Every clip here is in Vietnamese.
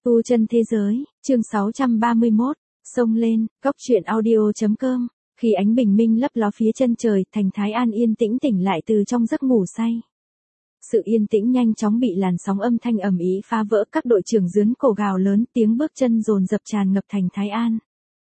Tu chân thế giới, chương 631, xông lên, cóc truyện audio.com. Khi ánh bình minh lấp ló phía chân trời, thành Thái An yên tĩnh tỉnh lại từ trong giấc ngủ say. Sự yên tĩnh nhanh chóng bị làn sóng âm thanh ầm ĩ phá vỡ, các đội trưởng giướn cổ gào lớn, tiếng bước chân dồn dập tràn ngập thành Thái An.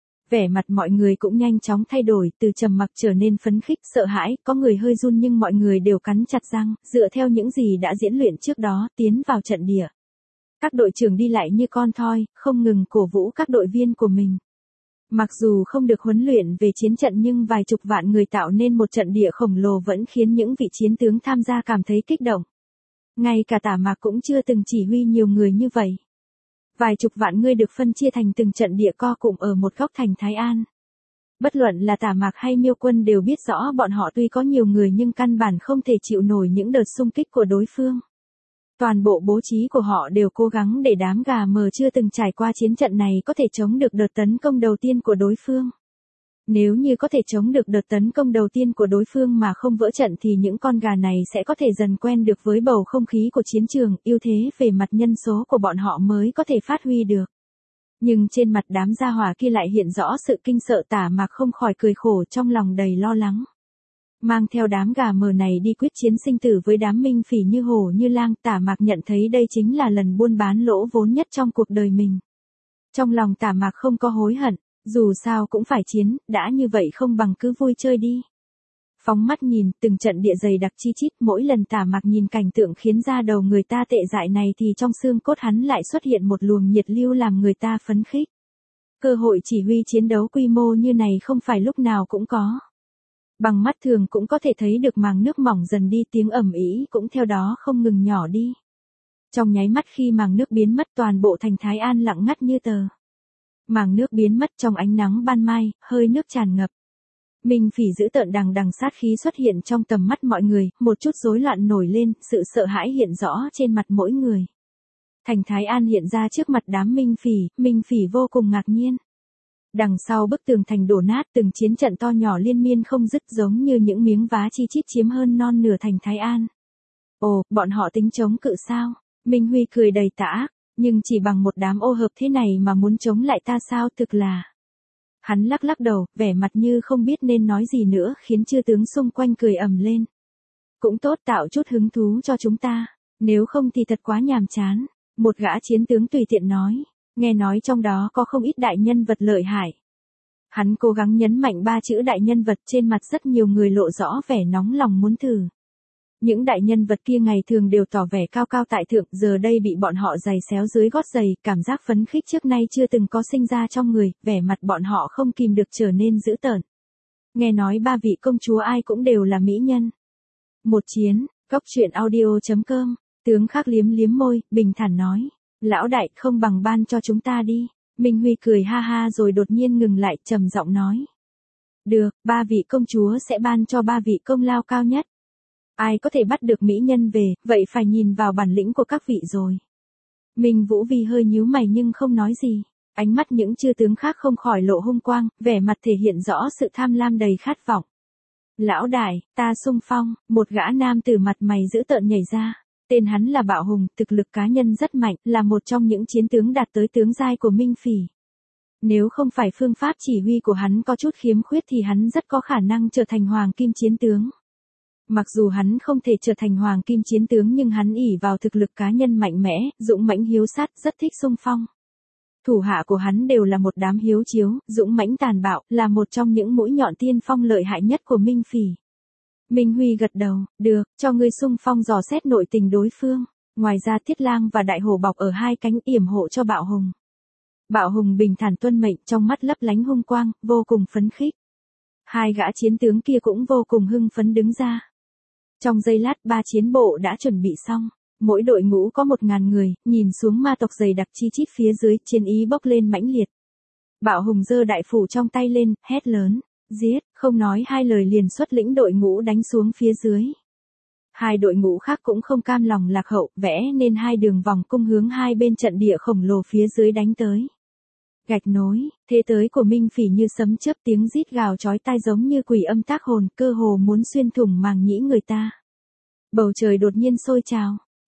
Vẻ mặt mọi người cũng nhanh chóng thay đổi, từ trầm mặc trở nên phấn khích, sợ hãi, có người hơi run nhưng mọi người đều cắn chặt răng, dựa theo những gì đã diễn luyện trước đó, tiến vào trận địa. Các đội trưởng đi lại như con thoi, không ngừng cổ vũ các đội viên của mình. Mặc dù không được huấn luyện về chiến trận nhưng vài chục vạn người tạo nên một trận địa khổng lồ vẫn khiến những vị chiến tướng tham gia cảm thấy kích động. Ngay cả Tả Mạc cũng chưa từng chỉ huy nhiều người như vậy. Vài chục vạn người được phân chia thành từng trận địa co cụm ở một góc thành Thái An. Bất luận là Tả Mạc hay Miêu Quân đều biết rõ bọn họ tuy có nhiều người nhưng căn bản không thể chịu nổi những đợt xung kích của đối phương. Toàn bộ bố trí của họ đều cố gắng để đám gà mờ chưa từng trải qua chiến trận này có thể chống được đợt tấn công đầu tiên của đối phương. Nếu như có thể chống được đợt tấn công đầu tiên của đối phương mà không vỡ trận thì những con gà này sẽ có thể dần quen được với bầu không khí của chiến trường, ưu thế về mặt nhân số của bọn họ mới có thể phát huy được. Nhưng trên mặt đám gia hỏa kia lại hiện rõ sự kinh sợ. Tả Mạc không khỏi cười khổ, trong lòng đầy lo lắng. Mang theo đám gà mờ này đi quyết chiến sinh tử với đám minh phỉ như hổ như lang, Tả Mạc nhận thấy đây chính là lần buôn bán lỗ vốn nhất trong cuộc đời mình. Trong lòng Tả Mạc không có hối hận, dù sao cũng phải chiến, đã như vậy không bằng cứ vui chơi đi. Phóng mắt nhìn, từng trận địa dày đặc chi chít, mỗi lần Tả Mạc nhìn cảnh tượng khiến da đầu người ta tê dại này thì trong xương cốt hắn lại xuất hiện một luồng nhiệt lưu làm người ta phấn khích. Cơ hội chỉ huy chiến đấu quy mô như này không phải lúc nào cũng có. Bằng mắt thường cũng có thể thấy được màng nước mỏng dần đi, tiếng ầm ĩ cũng theo đó không ngừng nhỏ đi. Trong nháy mắt khi màng nước biến mất, toàn bộ thành Thái An lặng ngắt như tờ. Màng nước biến mất trong ánh nắng ban mai, hơi nước tràn ngập. Minh phỉ dữ tợn đằng đằng sát khí xuất hiện trong tầm mắt mọi người, một chút rối loạn nổi lên, sự sợ hãi hiện rõ trên mặt mỗi người. Thành Thái An hiện ra trước mặt đám Minh phỉ vô cùng ngạc nhiên. Đằng sau bức tường thành đổ nát, từng chiến trận to nhỏ liên miên không dứt giống như những miếng vá chi chít chiếm hơn non nửa thành Thái An. Ồ, bọn họ tính chống cự sao? Minh Huy cười đầy tà ác, nhưng chỉ bằng một đám ô hợp thế này mà muốn chống lại ta sao, thực là... Hắn lắc lắc đầu, vẻ mặt như không biết nên nói gì nữa, khiến chư tướng xung quanh cười ầm lên. Cũng tốt, tạo chút hứng thú cho chúng ta, nếu không thì thật quá nhàm chán. Một gã chiến tướng tùy tiện nói. Nghe nói trong đó có không ít đại nhân vật lợi hại. Hắn cố gắng nhấn mạnh ba chữ đại nhân vật, trên mặt rất nhiều người lộ rõ vẻ nóng lòng muốn thử. Những đại nhân vật kia ngày thường đều tỏ vẻ cao cao tại thượng, giờ đây bị bọn họ giày xéo dưới gót giày, cảm giác phấn khích trước nay chưa từng có sinh ra trong người, vẻ mặt bọn họ không kìm được trở nên dữ tợn. Nghe nói ba vị công chúa ai cũng đều là mỹ nhân. Một chiến, cóc truyện audio.com, tướng khác liếm liếm môi, bình thản nói. Lão đại, không bằng ban cho chúng ta đi. Minh Huy cười ha ha rồi đột nhiên ngừng lại, trầm giọng nói. Được, ba vị công chúa sẽ ban cho ba vị công lao cao nhất. Ai có thể bắt được mỹ nhân về, vậy phải nhìn vào bản lĩnh của các vị rồi. Minh Vũ Vi hơi nhíu mày nhưng không nói gì. Ánh mắt những chư tướng khác không khỏi lộ hung quang, vẻ mặt thể hiện rõ sự tham lam đầy khát vọng. Lão đại, ta xung phong, một gã nam từ mặt mày dữ tợn nhảy ra. Tên hắn là Bạo Hùng, thực lực cá nhân rất mạnh, là một trong những chiến tướng đạt tới tướng giai của Minh Phỉ. Nếu không phải phương pháp chỉ huy của hắn có chút khiếm khuyết thì hắn rất có khả năng trở thành hoàng kim chiến tướng. Mặc dù hắn không thể trở thành hoàng kim chiến tướng nhưng hắn ỷ vào thực lực cá nhân mạnh mẽ, dũng mãnh hiếu sát, rất thích xung phong. Thủ hạ của hắn đều là một đám hiếu chiếu, dũng mãnh tàn bạo, là một trong những mũi nhọn tiên phong lợi hại nhất của Minh Phỉ. Minh Huy gật đầu, được, cho ngươi xung phong dò xét nội tình đối phương. Ngoài ra Thiết Lang và Đại Hổ bọc ở hai cánh yểm hộ cho Bạo Hùng. Bạo Hùng bình thản tuân mệnh, trong mắt lấp lánh hung quang, vô cùng phấn khích. Hai gã chiến tướng kia cũng vô cùng hưng phấn đứng ra. Trong giây lát ba chiến bộ đã chuẩn bị xong. Mỗi đội ngũ có 1000 người, nhìn xuống ma tộc dày đặc chi chít phía dưới, chiến ý bốc lên mãnh liệt. Bạo Hùng giơ đại phủ trong tay lên, hét lớn. Giết, không nói hai lời liền xuất lĩnh đội ngũ đánh xuống phía dưới. Hai đội ngũ khác cũng không cam lòng lạc hậu, vẽ nên hai đường vòng cung hướng hai bên trận địa khổng lồ phía dưới đánh tới. Gạch nối, thế tới của Minh Phỉ như sấm chớp, tiếng rít gào chói tai giống như quỷ âm tác hồn, cơ hồ muốn xuyên thủng màng nhĩ người ta. Bầu trời đột nhiên sôi trào,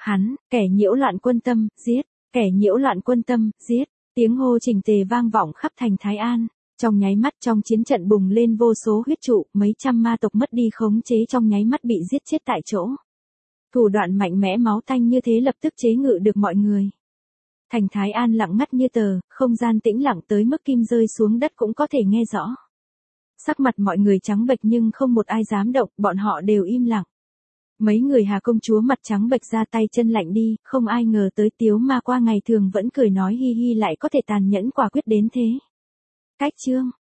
Hắn, kẻ nhiễu loạn quân tâm, giết, kẻ nhiễu loạn quân tâm, giết. Tiếng hô chỉnh tề vang vọng khắp thành Thái An. Trong nháy mắt trong chiến trận bùng lên vô số huyết trụ, mấy trăm ma tộc mất đi khống chế trong nháy mắt bị giết chết tại chỗ. Thủ đoạn mạnh mẽ máu tanh như thế lập tức chế ngự được mọi người. Thành Thái An lặng ngắt như tờ, không gian tĩnh lặng tới mức kim rơi xuống đất cũng có thể nghe rõ. Sắc mặt mọi người trắng bệch nhưng không một ai dám động, bọn họ đều im lặng. Mấy người Hà công chúa mặt trắng bệch ra tay chân lạnh đi, không ai ngờ tới Tiếu Ma qua ngày thường vẫn cười nói hi hi lại có thể tàn nhẫn quả quyết đến thế. Cách chương